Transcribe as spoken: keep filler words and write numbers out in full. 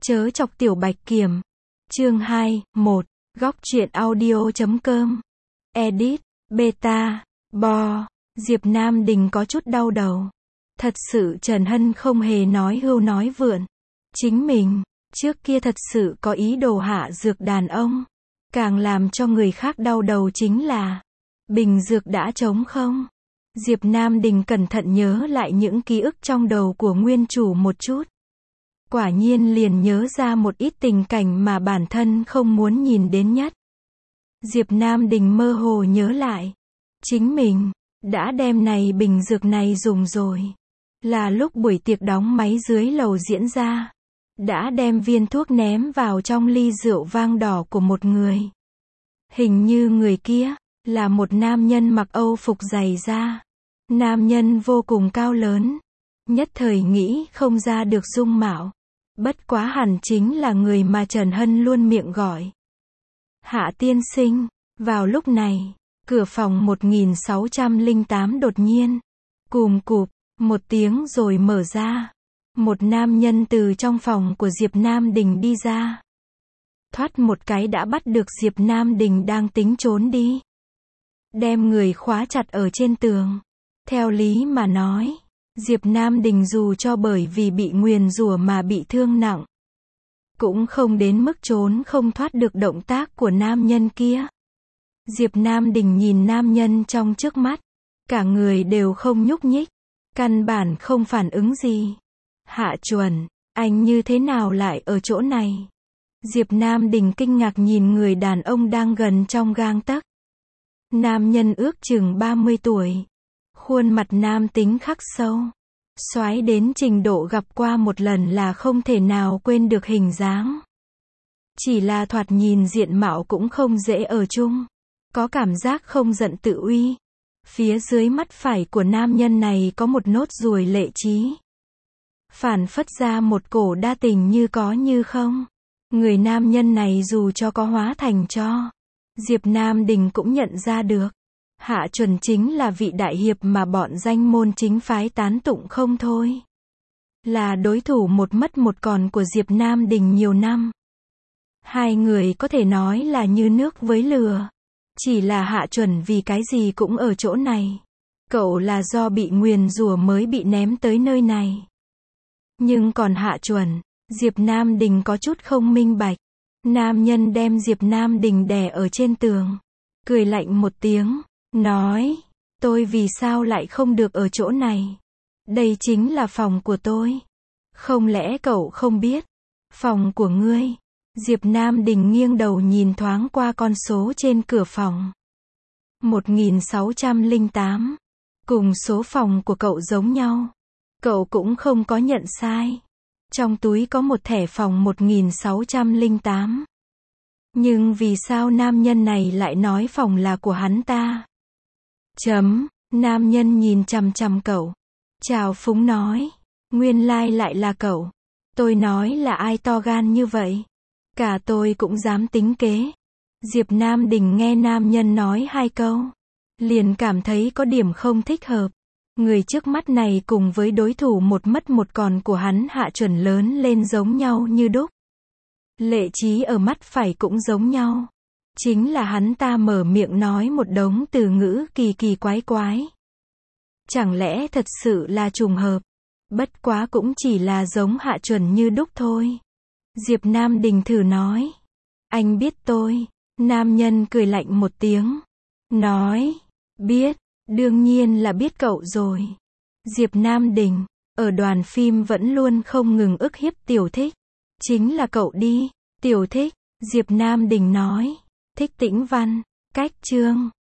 Chớ chọc tiểu bạch kiểm. Chương hai, một. Góc truyện audio chấm com. Edit, beta, bo. Diệp Nam Đình có chút đau đầu. Thật sự Trần Hân không hề nói hưu nói vượn. Chính mình, trước kia thật sự có ý đồ hạ dược đàn ông. Càng làm cho người khác đau đầu chính là, bình dược đã trống không? Diệp Nam Đình cẩn thận nhớ lại những ký ức trong đầu của nguyên chủ một chút. Quả nhiên liền nhớ ra một ít tình cảnh mà bản thân không muốn nhìn đến nhất. Diệp Nam Đình mơ hồ nhớ lại. Chính mình, đã đem này bình dược này dùng rồi. Là lúc buổi tiệc đóng máy dưới lầu diễn ra. Đã đem viên thuốc ném vào trong ly rượu vang đỏ của một người. Hình như người kia, là một nam nhân mặc Âu phục dày da. Nam nhân vô cùng cao lớn. Nhất thời nghĩ không ra được dung mạo. Bất quá hẳn chính là người mà Trần Hân luôn miệng gọi. Hạ tiên sinh. Vào lúc này, cửa phòng một nghìn sáu trăm lẻ tám đột nhiên, cùm cụp, một tiếng rồi mở ra. Một nam nhân từ trong phòng của Diệp Nam Đình đi ra. Thoát một cái đã bắt được Diệp Nam Đình đang tính trốn đi. Đem người khóa chặt ở trên tường. Theo lý mà nói, Diệp Nam Đình dù cho bởi vì bị nguyền rủa mà bị thương nặng, cũng không đến mức trốn không thoát được động tác của nam nhân kia. Diệp Nam Đình nhìn nam nhân trong trước mắt. Cả người đều không nhúc nhích. Căn bản không phản ứng gì. Hạ Chuẩn, anh như thế nào lại ở chỗ này? Diệp Nam Đình kinh ngạc nhìn người đàn ông đang gần trong gang tấc. Nam nhân ước chừng ba mươi tuổi. Khuôn mặt nam tính khắc sâu. Soái đến trình độ gặp qua một lần là không thể nào quên được hình dáng. Chỉ là thoạt nhìn diện mạo cũng không dễ ở chung. Có cảm giác không giận tự uy. Phía dưới mắt phải của nam nhân này có một nốt ruồi lệ trí. Phản phất ra một cổ đa tình như có như không. Người nam nhân này dù cho có hóa thành cho, Diệp Nam Đình cũng nhận ra được. Hạ Chuẩn chính là vị đại hiệp mà bọn danh môn chính phái tán tụng không thôi. Là đối thủ một mất một còn của Diệp Nam Đình nhiều năm. Hai người có thể nói là như nước với lửa. Chỉ là Hạ Chuẩn vì cái gì cũng ở chỗ này. Cậu là do bị nguyền rủa mới bị ném tới nơi này. Nhưng còn Hạ Chuẩn, Diệp Nam Đình có chút không minh bạch. Nam nhân đem Diệp Nam Đình đè ở trên tường. Cười lạnh một tiếng, nói, tôi vì sao lại không được ở chỗ này? Đây chính là phòng của tôi. Không lẽ cậu không biết? Phòng của ngươi. Diệp Nam Đình nghiêng đầu nhìn thoáng qua con số trên cửa phòng. một nghìn sáu trăm lẻ tám. Cùng số phòng của cậu giống nhau. Cậu cũng không có nhận sai. Trong túi có một thẻ phòng một nghìn sáu trăm lẻ tám. Nhưng vì sao nam nhân này lại nói phòng là của hắn ta? Chấm, nam nhân nhìn chằm chằm cậu. Chào phúng nói. Nguyên lai lại là cậu. Tôi nói là ai to gan như vậy? Cả tôi cũng dám tính kế. Diệp Nam Đình nghe nam nhân nói hai câu. Liền cảm thấy có điểm không thích hợp. Người trước mắt này cùng với đối thủ một mất một còn của hắn Hạ Chuẩn lớn lên giống nhau như đúc. Lệ trí ở mắt phải cũng giống nhau. Chính là hắn ta mở miệng nói một đống từ ngữ kỳ kỳ quái quái. Chẳng lẽ thật sự là trùng hợp? Bất quá cũng chỉ là giống Hạ Chuẩn như đúc thôi. Diệp Nam Đình thử nói. Anh biết tôi. Nam nhân cười lạnh một tiếng. Nói. Biết. Đương nhiên là biết cậu rồi. Diệp Nam Đình. Ở đoàn phim vẫn luôn không ngừng ức hiếp Tiểu Thích. Chính là cậu đi. Tiểu Thích. Diệp Nam Đình nói. Thích Tĩnh Văn. Cách chương.